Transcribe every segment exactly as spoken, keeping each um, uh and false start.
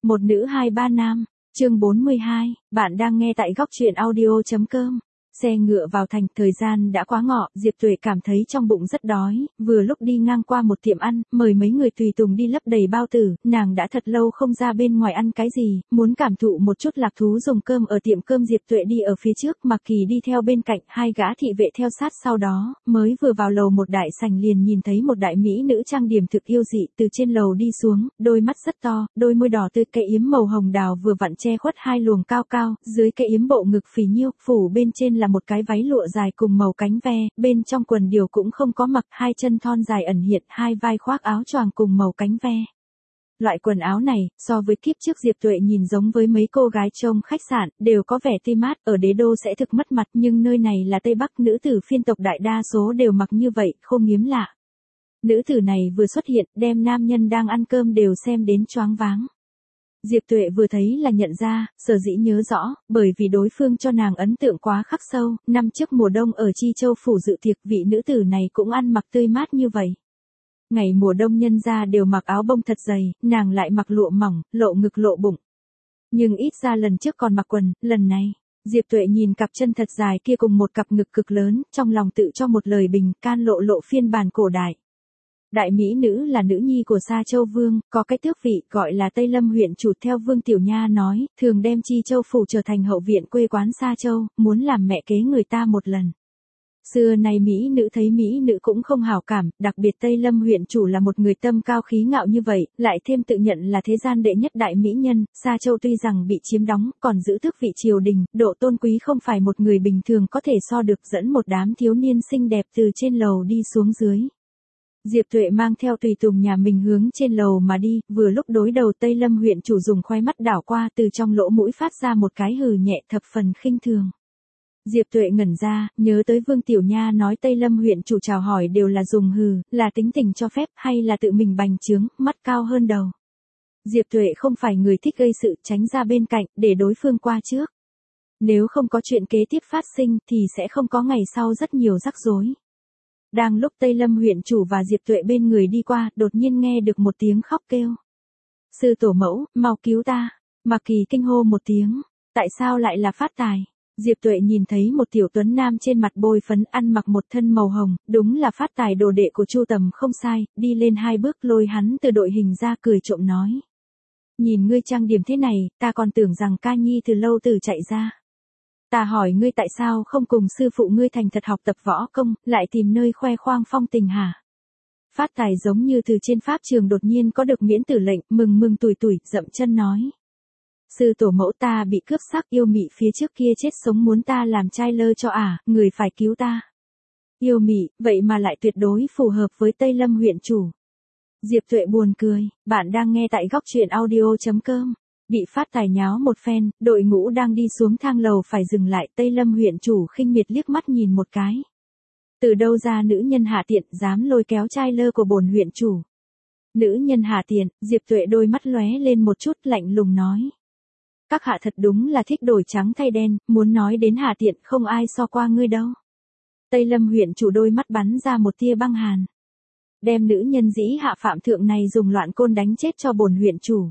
Một nữ hai ba nam, chương bốn mươi hai, bạn đang nghe tại góc truyện audio.com. Xe ngựa vào thành, thời gian đã quá ngọ, Diệp Tuệ cảm thấy trong bụng rất đói, vừa lúc đi ngang qua một tiệm ăn, mời mấy người tùy tùng đi lấp đầy bao tử, nàng đã thật lâu không ra bên ngoài ăn cái gì, muốn cảm thụ một chút lạc thú dùng cơm ở tiệm cơm. Diệp Tuệ đi ở phía trước, Mạc Kỳ đi theo bên cạnh, hai gã thị vệ theo sát sau đó, mới vừa vào lầu một đại sảnh liền nhìn thấy một đại mỹ nữ trang điểm thực yêu dị từ trên lầu đi xuống, đôi mắt rất to, đôi môi đỏ tươi, cái yếm màu hồng đào vừa vặn che khuất hai luồng cao cao, dưới cái yếm bộ ngực phì nhiêu, phủ bên trên là một cái váy lụa dài cùng màu cánh ve, bên trong quần điều cũng không có mặc, hai chân thon dài ẩn hiện, hai vai khoác áo choàng cùng màu cánh ve. Loại quần áo này, so với kiếp trước Diệp Tuệ nhìn giống với mấy cô gái trông khách sạn, đều có vẻ tươi mát, ở đế đô sẽ thực mất mặt, nhưng nơi này là Tây Bắc, nữ tử phiên tộc đại đa số đều mặc như vậy, không hiếm lạ. Nữ tử này vừa xuất hiện, đem nam nhân đang ăn cơm đều xem đến choáng váng. Diệp Tuệ vừa thấy là nhận ra, sở dĩ nhớ rõ, bởi vì đối phương cho nàng ấn tượng quá khắc sâu, năm trước mùa đông ở Chi Châu phủ dự tiệc, vị nữ tử này cũng ăn mặc tươi mát như vậy. Ngày mùa đông nhân ra đều mặc áo bông thật dày, nàng lại mặc lụa mỏng, lộ ngực lộ bụng. Nhưng ít ra lần trước còn mặc quần, lần này, Diệp Tuệ nhìn cặp chân thật dài kia cùng một cặp ngực cực lớn, trong lòng tự cho một lời bình can lộ lộ phiên bản cổ đại. Đại mỹ nữ là nữ nhi của Sa Châu Vương, có cái tước vị gọi là Tây Lâm huyện chủ. Theo Vương Tiểu Nha nói, thường đem Chi Châu phủ trở thành hậu viện quê quán Sa Châu, muốn làm mẹ kế người ta một lần. Xưa này mỹ nữ thấy mỹ nữ cũng không hảo cảm, đặc biệt Tây Lâm huyện chủ là một người tâm cao khí ngạo như vậy, lại thêm tự nhận là thế gian đệ nhất đại mỹ nhân. Sa Châu tuy rằng bị chiếm đóng, còn giữ tước vị triều đình, độ tôn quý không phải một người bình thường có thể so được, dẫn một đám thiếu niên xinh đẹp từ trên lầu đi xuống dưới. Diệp Tuệ mang theo tùy tùng nhà mình hướng trên lầu mà đi, vừa lúc đối đầu Tây Lâm huyện chủ dùng khoai mắt đảo qua, từ trong lỗ mũi phát ra một cái hừ nhẹ thập phần khinh thường. Diệp Tuệ ngẩn ra, nhớ tới Vương Tiểu Nha nói Tây Lâm huyện chủ chào hỏi đều là dùng hừ, là tính tình cho phép hay là tự mình bành trướng, mắt cao hơn đầu. Diệp Tuệ không phải người thích gây sự, tránh ra bên cạnh, để đối phương qua trước. Nếu không có chuyện kế tiếp phát sinh thì sẽ không có ngày sau rất nhiều rắc rối. Đang lúc Tây Lâm huyện chủ và Diệp Tuệ bên người đi qua, đột nhiên nghe được một tiếng khóc kêu. Sư tổ mẫu, mau cứu ta. Mạc Kỳ kinh hô một tiếng. Tại sao lại là Phát Tài? Diệp Tuệ nhìn thấy một tiểu tuấn nam trên mặt bôi phấn, ăn mặc một thân màu hồng, đúng là Phát Tài đồ đệ của Chu Tầm không sai, đi lên hai bước lôi hắn từ đội hình ra, cười trộm nói. Nhìn ngươi trang điểm thế này, ta còn tưởng rằng ca nhi từ lâu từ chạy ra. Ta hỏi ngươi tại sao không cùng sư phụ ngươi thành thật học tập võ công, lại tìm nơi khoe khoang phong tình hả? Phát Tài giống như từ trên pháp trường đột nhiên có được miễn tử lệnh, mừng mừng tủi tủi, dậm chân nói. Sư tổ mẫu, ta bị cướp sắc, yêu mị phía trước kia chết sống muốn ta làm trai lơ cho ả, người phải cứu ta. Yêu mị, vậy mà lại tuyệt đối phù hợp với Tây Lâm huyện chủ. Diệp Tuệ buồn cười, bạn đang nghe tại góc truyện audio.com. Bị Phát Tài nháo một phen, đội ngũ đang đi xuống thang lầu phải dừng lại. Tây Lâm huyện chủ khinh miệt liếc mắt nhìn một cái. Từ đâu ra nữ nhân hạ tiện, dám lôi kéo trai lơ của bổn huyện chủ? Nữ nhân hạ tiện? Diệp Tuệ đôi mắt lóe lên một chút, lạnh lùng nói. Các hạ thật đúng là thích đổi trắng thay đen, muốn nói đến hạ tiện không ai so qua ngươi đâu. Tây Lâm huyện chủ đôi mắt bắn ra một tia băng hàn. Đem nữ nhân dĩ hạ phạm thượng này dùng loạn côn đánh chết cho bổn huyện chủ.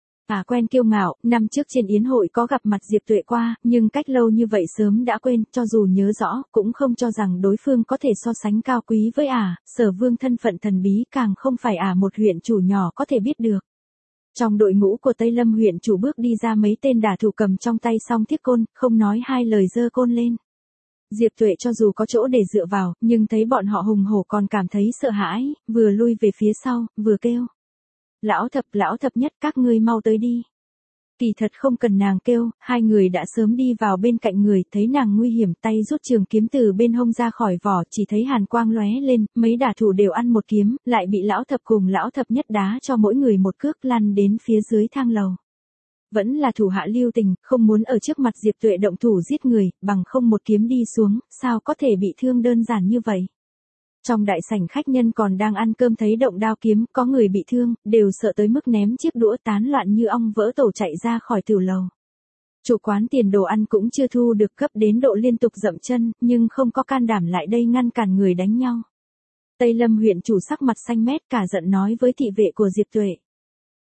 À quen kiêu ngạo, năm trước trên yến hội có gặp mặt Diệp Tuệ qua, nhưng cách lâu như vậy sớm đã quên, cho dù nhớ rõ, cũng không cho rằng đối phương có thể so sánh cao quý với ả, à, Sở Vương thân phận thần bí càng không phải ả à một huyện chủ nhỏ có thể biết được. Trong đội ngũ của Tây Lâm huyện chủ bước đi ra mấy tên đả thủ cầm trong tay song thiết côn, không nói hai lời giơ côn lên. Diệp Tuệ cho dù có chỗ để dựa vào, nhưng thấy bọn họ hùng hổ còn cảm thấy sợ hãi, vừa lui về phía sau, vừa kêu. Lão thập, lão thập nhất, các ngươi mau tới đi. Kỳ thật không cần nàng kêu, hai người đã sớm đi vào bên cạnh người, thấy nàng nguy hiểm, tay rút trường kiếm từ bên hông ra khỏi vỏ, chỉ thấy hàn quang lóe lên, mấy đả thủ đều ăn một kiếm, lại bị lão thập cùng lão thập nhất đá cho mỗi người một cước, lăn đến phía dưới thang lầu. Vẫn là thủ hạ lưu tình, không muốn ở trước mặt Diệp Tuệ động thủ giết người, bằng không một kiếm đi xuống, sao có thể bị thương đơn giản như vậy. Trong đại sảnh khách nhân còn đang ăn cơm thấy động đao kiếm, có người bị thương, đều sợ tới mức ném chiếc đũa tán loạn như ong vỡ tổ chạy ra khỏi tiểu lầu. Chủ quán tiền đồ ăn cũng chưa thu được, cấp đến độ liên tục dậm chân, nhưng không có can đảm lại đây ngăn cản người đánh nhau. Tây Lâm huyện chủ sắc mặt xanh mét cả giận nói với thị vệ của Diệp Tuệ.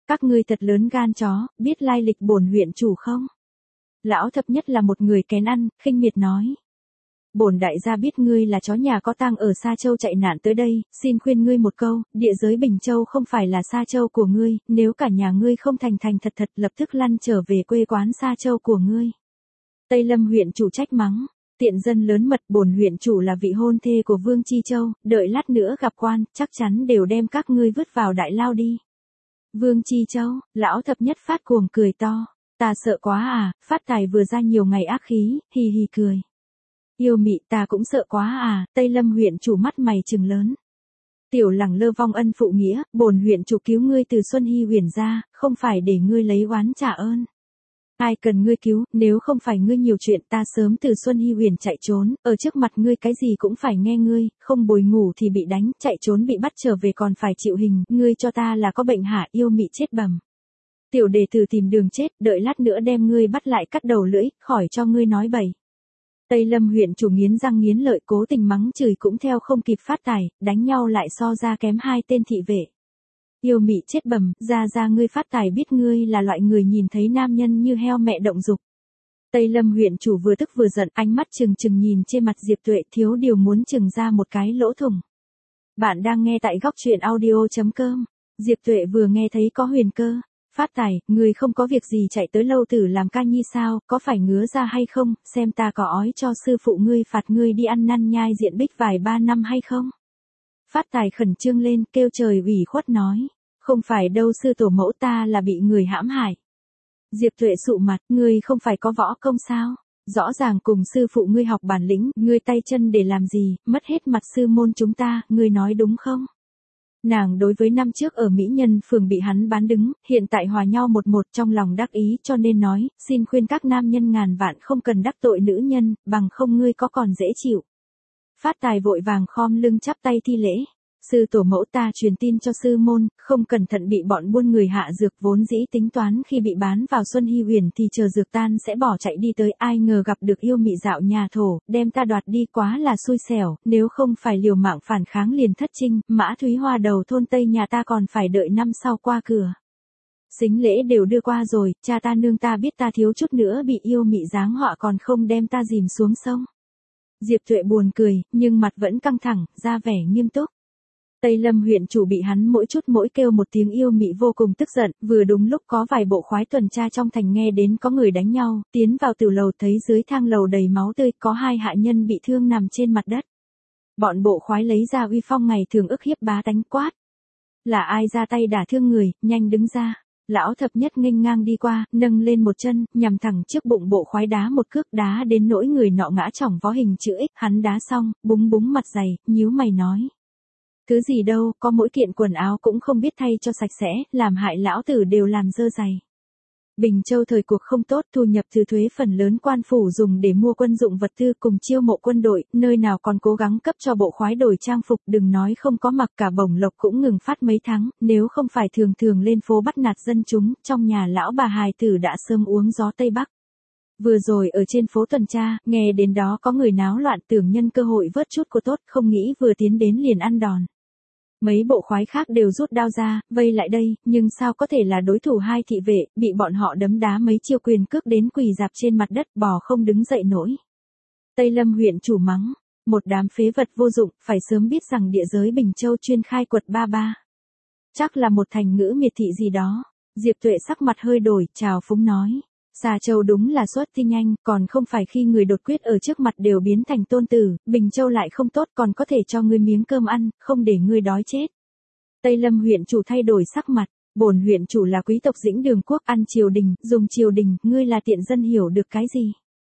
Các ngươi thật lớn gan chó, biết lai lịch bổn huyện chủ không? Lão thập nhất là một người kén ăn, khinh miệt nói. Bổn đại gia biết ngươi là chó nhà có tang ở Sa Châu chạy nạn tới đây, xin khuyên ngươi một câu, địa giới Bình Châu không phải là Sa Châu của ngươi, nếu cả nhà ngươi không thành thành thật thật lập tức lăn trở về quê quán Sa Châu của ngươi. Tây Lâm huyện chủ trách mắng, tiện dân lớn mật, bổn huyện chủ là vị hôn thê của Vương Chi Châu, đợi lát nữa gặp quan, chắc chắn đều đem các ngươi vứt vào đại lao đi. Vương Chi Châu, lão thập nhất phát cuồng cười to, ta sợ quá à, phát tài vừa ra nhiều ngày ác khí, hì hì cười. Yêu mị ta cũng sợ quá à, Tây Lâm huyện chủ mắt mày trừng lớn. Tiểu lẳng lơ vong ân phụ nghĩa, bổn huyện chủ cứu ngươi từ Xuân Hy huyền ra, không phải để ngươi lấy oán trả ơn. Ai cần ngươi cứu, nếu không phải ngươi nhiều chuyện ta sớm từ Xuân Hy huyền chạy trốn, ở trước mặt ngươi cái gì cũng phải nghe ngươi, không bồi ngủ thì bị đánh, chạy trốn bị bắt trở về còn phải chịu hình, ngươi cho ta là có bệnh hả, yêu mị chết bầm. Tiểu đệ tử tìm đường chết, đợi lát nữa đem ngươi bắt lại cắt đầu lưỡi, khỏi cho ngươi nói bậy. Tây Lâm huyện chủ nghiến răng nghiến lợi cố tình mắng chửi cũng theo không kịp phát tài, đánh nhau lại so ra kém hai tên thị vệ. Yêu mị chết bầm, ra ra ngươi phát tài biết ngươi là loại người nhìn thấy nam nhân như heo mẹ động dục. Tây Lâm huyện chủ vừa tức vừa giận, ánh mắt trừng trừng nhìn trên mặt Diệp Tuệ thiếu điều muốn trừng ra một cái lỗ thủng. Bạn đang nghe tại góc truyện audio chấm com. Diệp Tuệ vừa nghe thấy có huyền cơ. Phát tài, người không có việc gì chạy tới lâu tử làm ca nhi sao, có phải ngứa ra hay không, xem ta có ói cho sư phụ ngươi phạt ngươi đi ăn năn nhai diện bích vài ba năm hay không. Phát tài khẩn trương lên, kêu trời ủy khuất nói, không phải đâu sư tổ mẫu ta là bị người hãm hại. Diệp Tuệ sụ mặt, ngươi không phải có võ công sao, rõ ràng cùng sư phụ ngươi học bản lĩnh, ngươi tay chân để làm gì, mất hết mặt sư môn chúng ta, ngươi nói đúng không? Nàng đối với năm trước ở Mỹ Nhân phường bị hắn bán đứng, hiện tại hòa nhau một một trong lòng đắc ý cho nên nói, xin khuyên các nam nhân ngàn vạn không cần đắc tội nữ nhân, bằng không ngươi có còn dễ chịu. Phát tài vội vàng khom lưng chắp tay thi lễ. Sư tổ mẫu ta truyền tin cho sư môn, không cẩn thận bị bọn buôn người hạ dược vốn dĩ tính toán khi bị bán vào Xuân Hy huyền thì chờ dược tan sẽ bỏ chạy đi tới, ai ngờ gặp được yêu mị dạo nhà thổ, đem ta đoạt đi quá là xui xẻo, nếu không phải liều mạng phản kháng liền thất trinh, Mã Thúy Hoa đầu thôn Tây nhà ta còn phải đợi năm sau qua cửa. Sính lễ đều đưa qua rồi, cha ta nương ta biết ta thiếu chút nữa bị yêu mị giáng họa còn không đem ta dìm xuống sông. Diệp Tuệ buồn cười, nhưng mặt vẫn căng thẳng, ra vẻ nghiêm túc. Tây Lâm huyện chủ bị hắn mỗi chút mỗi kêu một tiếng yêu mị vô cùng tức giận, vừa đúng lúc có vài bộ khoái tuần tra trong thành nghe đến có người đánh nhau, tiến vào tử lầu thấy dưới thang lầu đầy máu tươi, có hai hạ nhân bị thương nằm trên mặt đất. Bọn bộ khoái lấy ra uy phong ngày thường ức hiếp bá tánh quát. Là ai ra tay đả thương người, nhanh đứng ra. Lão thập nhất nghênh ngang đi qua, nâng lên một chân, nhằm thẳng trước bụng bộ khoái đá một cước đá đến nỗi người nọ ngã chỏng vó hình chữ X, hắn đá xong, búng búng mặt dày, nhíu mày nói. Thứ gì đâu, có mỗi kiện quần áo cũng không biết thay cho sạch sẽ, làm hại lão tử đều làm dơ giày. Bình Châu thời cuộc không tốt, thu nhập từ thuế phần lớn quan phủ dùng để mua quân dụng vật tư cùng chiêu mộ quân đội, nơi nào còn cố gắng cấp cho bộ khoái đổi trang phục, đừng nói không có mặc cả bổng lộc cũng ngừng phát mấy tháng, nếu không phải thường thường lên phố bắt nạt dân chúng, trong nhà lão bà hài tử đã sớm uống gió Tây Bắc. Vừa rồi ở trên phố tuần tra, nghe đến đó có người náo loạn tưởng nhân cơ hội vớt chút của tốt, không nghĩ vừa tiến đến liền ăn đòn. Mấy bộ khoái khác đều rút đao ra, vây lại đây, nhưng sao có thể là đối thủ hai thị vệ, bị bọn họ đấm đá mấy chiêu quyền cước đến quỳ dạp trên mặt đất, bò không đứng dậy nổi. Tây Lâm huyện chủ mắng, một đám phế vật vô dụng, phải sớm biết rằng địa giới Bình Châu chuyên khai quật ba ba. Chắc là một thành ngữ miệt thị gì đó. Diệp Tuệ sắc mặt hơi đổi, chào phúng nói. Sa Châu đúng là xuất thi nhanh, còn không phải khi người đột quyết ở trước mặt đều biến thành tôn tử, Bình Châu lại không tốt còn có thể cho ngươi miếng cơm ăn, không để ngươi đói chết. Tây Lâm huyện chủ thay đổi sắc mặt, bổn huyện chủ là quý tộc Dĩnh Đường quốc, ăn triều đình, dùng triều đình, ngươi là tiện dân hiểu được cái gì?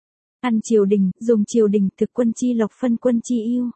Ăn triều đình, dùng triều đình, thực quân chi lộc phân quân chi yêu.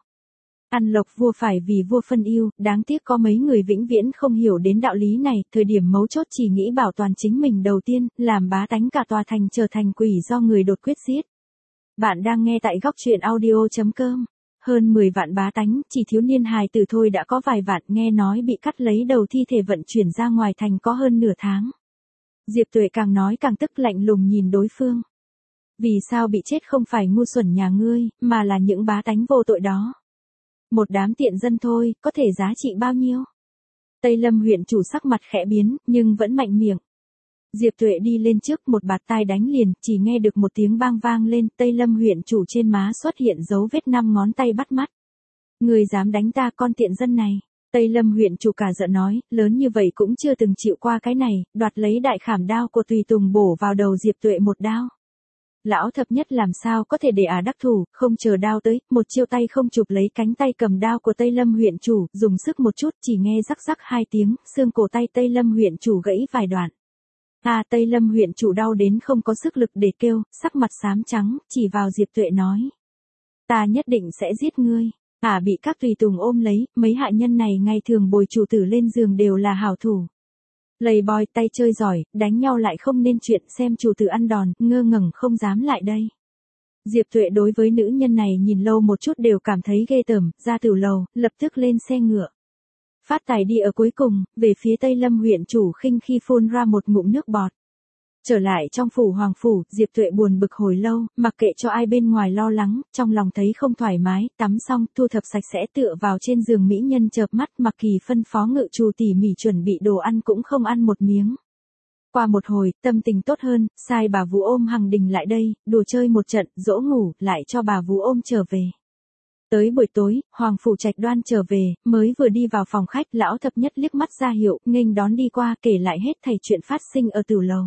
Ăn lộc vua phải vì vua phân yêu, đáng tiếc có mấy người vĩnh viễn không hiểu đến đạo lý này, thời điểm mấu chốt chỉ nghĩ bảo toàn chính mình đầu tiên, làm bá tánh cả tòa thành trở thành quỷ do người đột quyết giết. Bạn đang nghe tại góc truyện audio chấm com. Hơn mười vạn bá tánh, chỉ thiếu niên hài tử thôi đã có vài vạn, nghe nói bị cắt lấy đầu thi thể vận chuyển ra ngoài thành có hơn nửa tháng. Diệp Tuệ càng nói càng tức lạnh lùng nhìn đối phương. Vì sao bị chết không phải ngu xuẩn nhà ngươi, mà là những bá tánh vô tội đó. Một đám tiện dân thôi, có thể giá trị bao nhiêu? Tây Lâm huyện chủ sắc mặt khẽ biến, nhưng vẫn mạnh miệng. Diệp Tuệ đi lên trước một bạt tai đánh liền, chỉ nghe được một tiếng bang vang lên, Tây Lâm huyện chủ trên má xuất hiện dấu vết năm ngón tay bắt mắt. Người dám đánh ta con tiện dân này. Tây Lâm huyện chủ cả giận nói, lớn như vậy cũng chưa từng chịu qua cái này, đoạt lấy đại khảm đao của Tùy Tùng bổ vào đầu Diệp Tuệ một đao. Lão thập nhất làm sao có thể để ả đắc thủ, không chờ đao tới, một chiêu tay không chụp lấy cánh tay cầm đao của Tây Lâm huyện chủ, dùng sức một chút, chỉ nghe rắc rắc hai tiếng, xương cổ tay Tây Lâm huyện chủ gãy vài đoạn. À, Tây Lâm huyện chủ đau đến không có sức lực để kêu, sắc mặt xám trắng, chỉ vào Diệp Tuệ nói. Ta nhất định sẽ giết ngươi. Ả bị các tùy tùng ôm lấy, mấy hạ nhân này ngày thường bồi chủ tử lên giường đều là hảo thủ. Lầy bòi tay chơi giỏi, đánh nhau lại không nên chuyện, xem chủ tử ăn đòn, ngơ ngẩn không dám lại đây. Diệp Tuệ đối với nữ nhân này nhìn lâu một chút đều cảm thấy ghê tởm, ra tử lầu, lập tức lên xe ngựa. Phát Tài đi ở cuối cùng, về phía Tây Lâm huyện chủ khinh khi phun ra một ngụm nước bọt. Trở lại trong phủ hoàng phủ, Diệp Tuệ buồn bực hồi lâu, mặc kệ cho ai bên ngoài lo lắng, trong lòng thấy không thoải mái, tắm xong, thu thập sạch sẽ tựa vào trên giường mỹ nhân chợp mắt, Mặc Kỳ phân phó ngự trù tỉ mỉ chuẩn bị đồ ăn cũng không ăn một miếng. Qua một hồi, tâm tình tốt hơn, sai bà vú ôm Hằng Đình lại đây, đùa chơi một trận, dỗ ngủ, lại cho bà vú ôm trở về. Tới buổi tối, Hoàng Phủ Trạch Đoan trở về, mới vừa đi vào phòng khách, lão thập nhất liếc mắt ra hiệu, nghênh đón đi qua, kể lại hết thảy chuyện phát sinh ở tử lầu.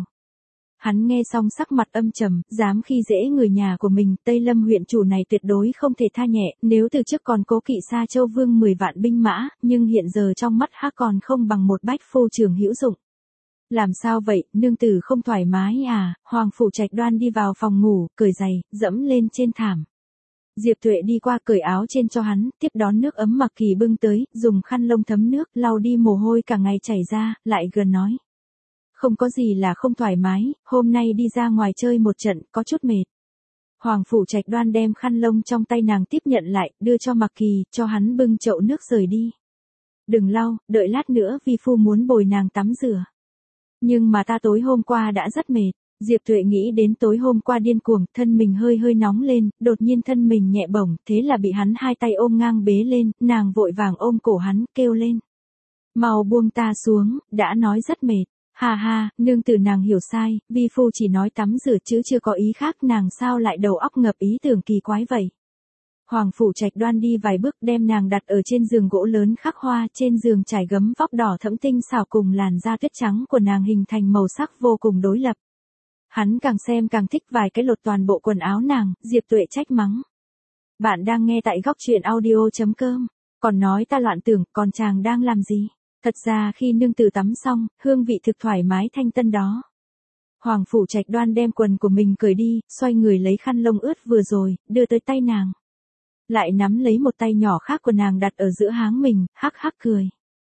Hắn nghe xong sắc mặt âm trầm, dám khi dễ người nhà của mình, Tây Lâm huyện chủ này tuyệt đối không thể tha nhẹ, nếu từ trước còn cố kỵ Sa Châu Vương mười vạn binh mã, nhưng hiện giờ trong mắt hắn còn không bằng một bách phu trưởng hữu dụng. Làm sao vậy, nương tử không thoải mái à? Hoàng Phủ Trạch Đoan đi vào phòng ngủ, cởi giày, dẫm lên trên thảm. Diệp Tuệ đi qua cởi áo trên cho hắn, tiếp đón nước ấm Mặc Kỳ bưng tới, dùng khăn lông thấm nước, lau đi mồ hôi cả ngày chảy ra, lại gần nói. Không có gì là không thoải mái, hôm nay đi ra ngoài chơi một trận, có chút mệt. Hoàng Phủ Trạch Đoan đem khăn lông trong tay nàng tiếp nhận lại, đưa cho Mặc Kỳ, cho hắn bưng chậu nước rời đi. Đừng lau, đợi lát nữa vi phu muốn bồi nàng tắm rửa. Nhưng mà ta tối hôm qua đã rất mệt. Diệp Tuệ nghĩ đến tối hôm qua điên cuồng, thân mình hơi hơi nóng lên, đột nhiên thân mình nhẹ bổng, thế là bị hắn hai tay ôm ngang bế lên, nàng vội vàng ôm cổ hắn, kêu lên. Mau buông ta xuống, đã nói rất mệt. Ha ha, nương tử nàng hiểu sai, vi phu chỉ nói tắm rửa chứ chưa có ý khác, nàng sao lại đầu óc ngập ý tưởng kỳ quái vậy. Hoàng Phủ Trạch Đoan đi vài bước đem nàng đặt ở trên giường gỗ lớn khắc hoa, trên giường trải gấm vóc đỏ thẫm tinh xảo cùng làn da tuyết trắng của nàng hình thành màu sắc vô cùng đối lập. Hắn càng xem càng thích, vài cái lột toàn bộ quần áo nàng, Diệp Tuệ trách mắng. Bạn đang nghe tại góc truyện audio chấm com, còn nói ta loạn tưởng, còn chàng đang làm gì? Thật ra khi nương tử tắm xong, hương vị thực thoải mái thanh tân đó. Hoàng Phủ Trạch Đoan đem quần của mình cởi đi, xoay người lấy khăn lông ướt vừa rồi, đưa tới tay nàng. Lại nắm lấy một tay nhỏ khác của nàng đặt ở giữa háng mình, hắc hắc cười.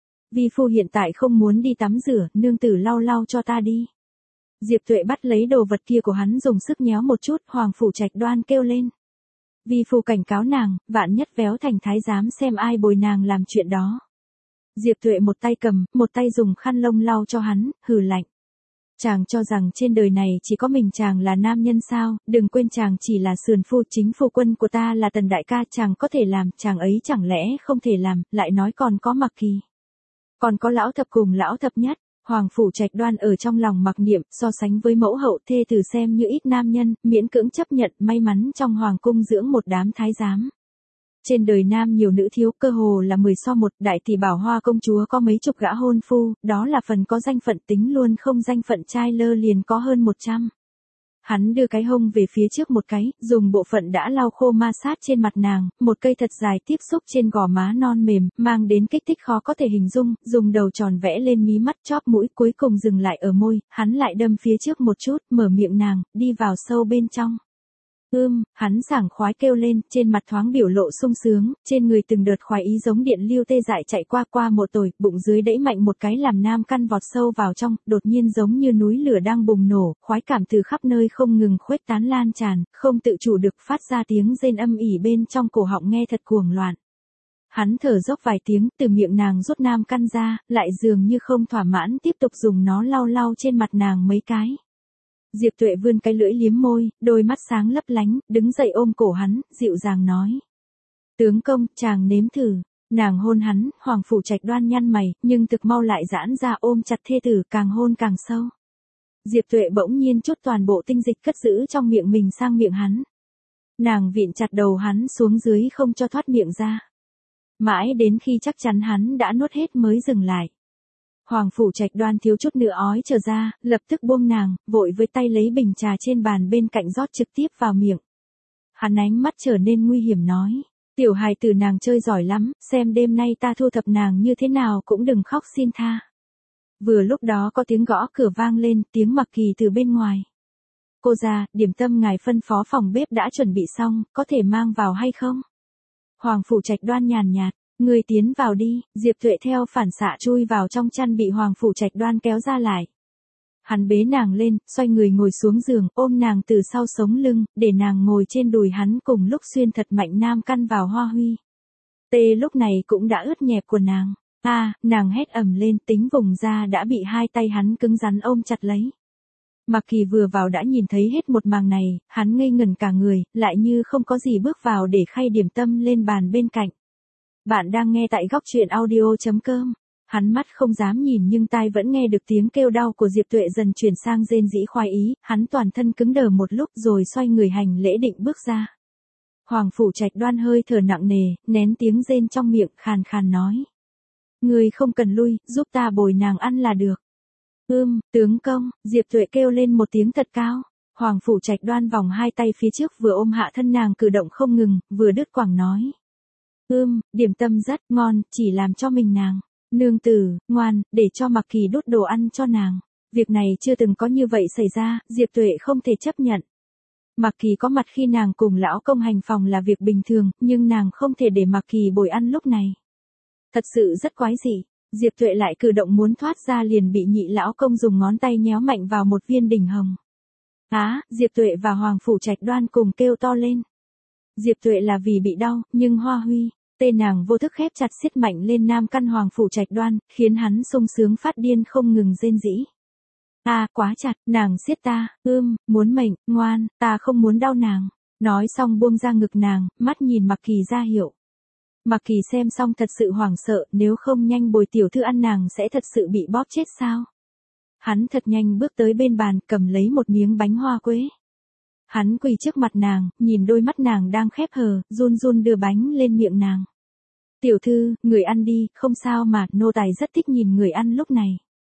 Vi phu hiện tại không muốn đi tắm rửa, nương tử lau lau cho ta đi. Diệp Tuệ bắt lấy đồ vật kia của hắn dùng sức nhéo một chút, Hoàng Phủ Trạch Đoan kêu lên. Vi phu cảnh cáo nàng, vạn nhất véo thành thái giám xem ai bồi nàng làm chuyện đó. Diệp Tuệ một tay cầm, một tay dùng khăn lông lau cho hắn, hừ lạnh. Chàng cho rằng trên đời này chỉ có mình chàng là nam nhân sao, đừng quên chàng chỉ là sườn phu, chính phu quân của ta là Tần đại ca, chàng có thể làm, chàng ấy chẳng lẽ không thể làm, lại nói còn có Mặc Kỳ. Còn có lão thập cùng lão thập nhất. Hoàng Phủ Trạch Đoan ở trong lòng mặc niệm, so sánh với mẫu hậu thê tử xem như ít nam nhân, miễn cưỡng chấp nhận, may mắn trong hoàng cung dưỡng một đám thái giám. Trên đời nam nhiều nữ thiếu, cơ hồ là mười so một, đại tỷ Bảo Hoa công chúa có mấy chục gã hôn phu, đó là phần có danh phận, tính luôn không danh phận trai lơ liền có hơn một trăm. Hắn đưa cái hông về phía trước một cái, dùng bộ phận đã lau khô ma sát trên mặt nàng, một cây thật dài tiếp xúc trên gò má non mềm, mang đến kích thích khó có thể hình dung, dùng đầu tròn vẽ lên mí mắt chóp mũi, cuối cùng dừng lại ở môi, hắn lại đâm phía trước một chút, mở miệng nàng, đi vào sâu bên trong. Ưm, hắn sảng khoái kêu lên, trên mặt thoáng biểu lộ sung sướng, trên người từng đợt khoái ý giống điện lưu tê dại chạy qua qua một tồi, bụng dưới đẩy mạnh một cái làm nam căn vọt sâu vào trong, đột nhiên giống như núi lửa đang bùng nổ, khoái cảm từ khắp nơi không ngừng khuếch tán lan tràn, không tự chủ được phát ra tiếng rên âm ỉ bên trong cổ họng nghe thật cuồng loạn. Hắn thở dốc vài tiếng, từ miệng nàng rút nam căn ra, lại dường như không thỏa mãn tiếp tục dùng nó lau lau trên mặt nàng mấy cái. Diệp Tuệ vươn cái lưỡi liếm môi, đôi mắt sáng lấp lánh, đứng dậy ôm cổ hắn, dịu dàng nói. Tướng công, chàng nếm thử. Nàng hôn hắn, Hoàng Phủ Trạch Đoan nhăn mày, nhưng thực mau lại giãn ra ôm chặt thê tử, càng hôn càng sâu. Diệp Tuệ bỗng nhiên chút toàn bộ tinh dịch cất giữ trong miệng mình sang miệng hắn. Nàng vịn chặt đầu hắn xuống dưới không cho thoát miệng ra. Mãi đến khi chắc chắn hắn đã nuốt hết mới dừng lại. Hoàng Phủ Trạch Đoan thiếu chút nữa ói trở ra, lập tức buông nàng, vội với tay lấy bình trà trên bàn bên cạnh rót trực tiếp vào miệng. Hắn ánh mắt trở nên nguy hiểm nói, tiểu hài tử nàng chơi giỏi lắm, xem đêm nay ta thu thập nàng như thế nào cũng đừng khóc xin tha. Vừa lúc đó có tiếng gõ cửa vang lên, tiếng Mặc Kỳ từ bên ngoài. Cô già, điểm tâm ngài phân phó phòng bếp đã chuẩn bị xong, có thể mang vào hay không? Hoàng Phủ Trạch Đoan nhàn nhạt, người tiến vào đi. Diệp Tuệ theo phản xạ chui vào trong chăn bị Hoàng Phủ Trạch Đoan kéo ra lại. Hắn bế nàng lên, xoay người ngồi xuống giường, ôm nàng từ sau sống lưng, để nàng ngồi trên đùi hắn cùng lúc xuyên thật mạnh nam căn vào hoa huy. Tê lúc này cũng đã ướt nhẹp của nàng. A, à, nàng hét ầm lên, tính vùng da đã bị hai tay hắn cứng rắn ôm chặt lấy. Mặc Kỳ vừa vào đã nhìn thấy hết một màn này, hắn ngây ngẩn cả người, lại như không có gì bước vào để khay điểm tâm lên bàn bên cạnh. Bạn đang nghe tại góc truyện audio chấm com. Hắn mắt không dám nhìn nhưng tai vẫn nghe được tiếng kêu đau của Diệp Tuệ dần chuyển sang rên rỉ khoái ý, hắn toàn thân cứng đờ một lúc rồi xoay người hành lễ định bước ra. Hoàng Phủ Trạch Đoan hơi thở nặng nề, nén tiếng rên trong miệng, khàn khàn nói. Người không cần lui, giúp ta bồi nàng ăn là được. Ưm, tướng công, Diệp Tuệ kêu lên một tiếng thật cao. Hoàng Phủ Trạch Đoan vòng hai tay phía trước vừa ôm hạ thân nàng cử động không ngừng, vừa đứt quãng nói. Ưm, điểm tâm rất ngon, chỉ làm cho mình nàng. Nương tử, ngoan, để cho Mặc Kỳ đút đồ ăn cho nàng. Việc này chưa từng có như vậy xảy ra, Diệp Tuệ không thể chấp nhận. Mặc Kỳ có mặt khi nàng cùng lão công hành phòng là việc bình thường, nhưng nàng không thể để Mặc Kỳ bồi ăn lúc này. Thật sự rất quái dị. Diệp Tuệ lại cử động muốn thoát ra liền bị nhị lão công dùng ngón tay nhéo mạnh vào một viên đỉnh hồng. Á, Diệp Tuệ và Hoàng Phủ Trạch Đoan cùng kêu to lên. Diệp Tuệ là vì bị đau, nhưng Hoa Huy, tên nàng vô thức khép chặt siết mạnh lên nam căn Hoàng Phủ Trạch Đoan, khiến hắn sung sướng phát điên không ngừng rên rỉ. A, à, quá chặt, nàng siết ta, ưm, muốn mệnh, ngoan, ta không muốn đau nàng. Nói xong buông ra ngực nàng, mắt nhìn Mặc Kỳ ra hiệu. Mặc Kỳ xem xong thật sự hoảng sợ, nếu không nhanh bồi tiểu thư ăn nàng sẽ thật sự bị bóp chết sao. Hắn thật nhanh bước tới bên bàn, cầm lấy một miếng bánh hoa quế. Hắn quỳ trước mặt nàng, nhìn đôi mắt nàng đang khép hờ, run run đưa bánh lên miệng nàng. Tiểu thư, người ăn đi, không sao mà, nô tài rất thích nhìn người ăn lúc này.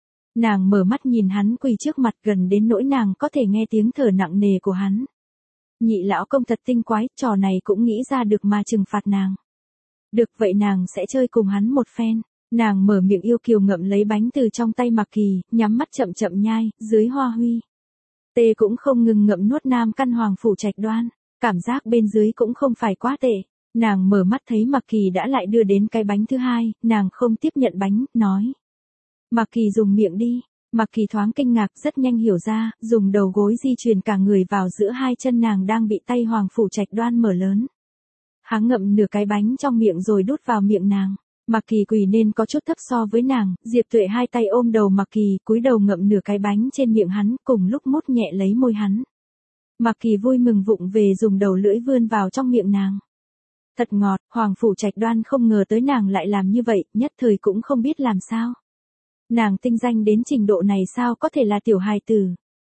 Nàng mở mắt nhìn hắn quỳ trước mặt gần đến nỗi nàng có thể nghe tiếng thở nặng nề của hắn. Nhị lão công thật tinh quái, trò này cũng nghĩ ra được mà trừng phạt nàng. Được vậy nàng sẽ chơi cùng hắn một phen. Nàng mở miệng yêu kiều ngậm lấy bánh từ trong tay Mặc Kỳ, nhắm mắt chậm chậm nhai, dưới Hoa Huy. Tê cũng không ngừng ngậm nuốt nam căn Hoàng Phủ Trạch Đoan. Cảm giác bên dưới cũng không phải quá tệ. Nàng mở mắt thấy Mặc Kỳ đã lại đưa đến cái bánh thứ hai, nàng không tiếp nhận bánh, nói. Mặc Kỳ dùng miệng đi. Mặc Kỳ thoáng kinh ngạc rất nhanh hiểu ra, dùng đầu gối di chuyển cả người vào giữa hai chân nàng đang bị tay Hoàng Phủ Trạch Đoan mở lớn. Hắn ngậm nửa cái bánh trong miệng rồi đút vào miệng nàng. Mặc Kỳ quỳ nên có chút thấp so với nàng, Diệp Tuệ hai tay ôm đầu Mặc Kỳ, cúi đầu ngậm nửa cái bánh trên miệng hắn, cùng lúc mút nhẹ lấy môi hắn. Mặc Kỳ vui mừng vụng về dùng đầu lưỡi vươn vào trong miệng nàng. Thật ngọt, Hoàng Phủ Trạch Đoan không ngờ tới nàng lại làm như vậy, nhất thời cũng không biết làm sao. Nàng tinh danh đến trình độ này sao có thể là tiểu hài tử.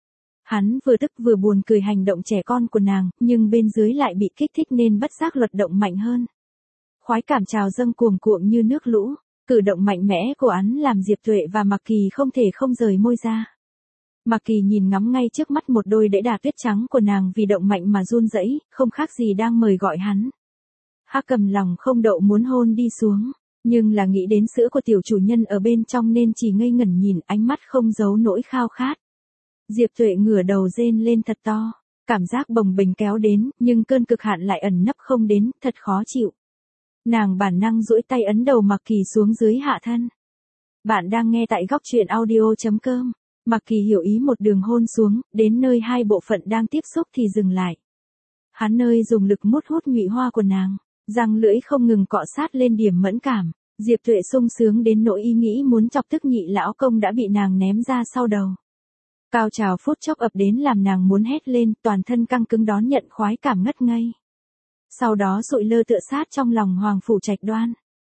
Hắn vừa tức vừa buồn cười hành động trẻ con của nàng, nhưng bên dưới lại bị kích thích nên bất giác luật động mạnh hơn. Khoái cảm trào dâng cuồng cuộn như nước lũ, cử động mạnh mẽ của hắn làm Diệp Tuệ và Mặc Kỳ không thể không rời môi ra. Mặc Kỳ nhìn ngắm ngay trước mắt một đôi đẫy đà tuyết trắng của nàng vì động mạnh mà run rẩy, không khác gì đang mời gọi hắn. Hắc cầm lòng không đậu muốn hôn đi xuống, nhưng là nghĩ đến sữa của tiểu chủ nhân ở bên trong nên chỉ ngây ngẩn nhìn, ánh mắt không giấu nỗi khao khát. Diệp Tuệ ngửa đầu rên lên thật to, cảm giác bồng bềnh kéo đến, nhưng cơn cực hạn lại ẩn nấp không đến, thật khó chịu. Nàng bản năng duỗi tay ấn đầu Mặc Kỳ xuống dưới hạ thân. Bạn đang nghe tại góc truyện audio chấm com. Mặc Kỳ hiểu ý một đường hôn xuống, đến nơi hai bộ phận đang tiếp xúc thì dừng lại. Hắn nơi dùng lực mút hút nhụy hoa của nàng, răng lưỡi không ngừng cọ sát lên điểm mẫn cảm. Diệp Tuệ sung sướng đến nỗi ý nghĩ muốn chọc tức nhị lão công đã bị nàng ném ra sau đầu. Cao trào phút chốc ập đến làm nàng muốn hét lên, toàn thân căng cứng đón nhận khoái cảm ngất ngây. Sau đó sụi lơ tựa sát trong lòng Hoàng Phủ Trạch Đoan.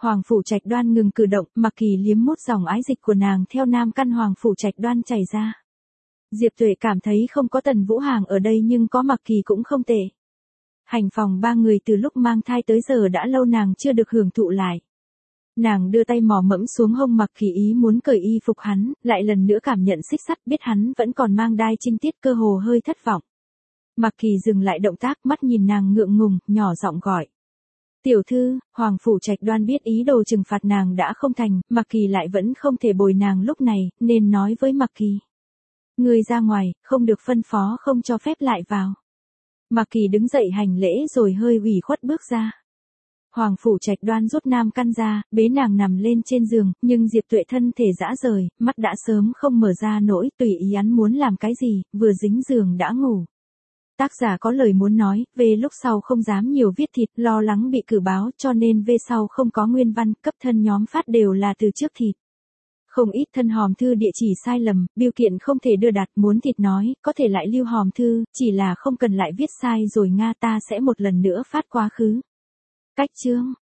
Hoàng Phủ Trạch Đoan ngừng cử động, Mặc Kỳ liếm mút dòng ái dịch của nàng theo nam căn Hoàng Phủ Trạch Đoan chảy ra. Diệp Tuệ cảm thấy không có Tần Vũ Hàng ở đây nhưng có Mặc Kỳ cũng không tệ. Hành phòng ba người từ lúc mang thai tới giờ đã lâu nàng chưa được hưởng thụ lại. Nàng đưa tay mò mẫm xuống hông Mặc Kỳ ý muốn cởi y phục hắn, lại lần nữa cảm nhận xích sắt biết hắn vẫn còn mang đai trinh tiết cơ hồ hơi thất vọng. Mặc Kỳ dừng lại động tác mắt nhìn nàng ngượng ngùng, nhỏ giọng gọi. Tiểu thư, Hoàng Phủ Trạch Đoan biết ý đồ trừng phạt nàng đã không thành, Mặc Kỳ lại vẫn không thể bồi nàng lúc này, nên nói với Mặc Kỳ. Người ra ngoài, không được phân phó không cho phép lại vào. Mặc Kỳ đứng dậy hành lễ rồi hơi ủy khuất bước ra. Hoàng Phủ Trạch Đoan rút nam căn ra, bế nàng nằm lên trên giường, nhưng Diệp Tuệ thân thể dã rời, mắt đã sớm không mở ra nổi, tùy ý hắn muốn làm cái gì, vừa dính giường đã ngủ. Tác giả có lời muốn nói, về lúc sau không dám nhiều viết thịt, lo lắng bị cử báo, cho nên về sau không có nguyên văn, cấp thân nhóm phát đều là từ trước thịt. Không ít thân hòm thư địa chỉ sai lầm, bưu kiện không thể đưa đặt, muốn thịt nói, có thể lại lưu hòm thư, chỉ là không cần lại viết sai rồi Nga ta sẽ một lần nữa phát quá khứ. Cách chương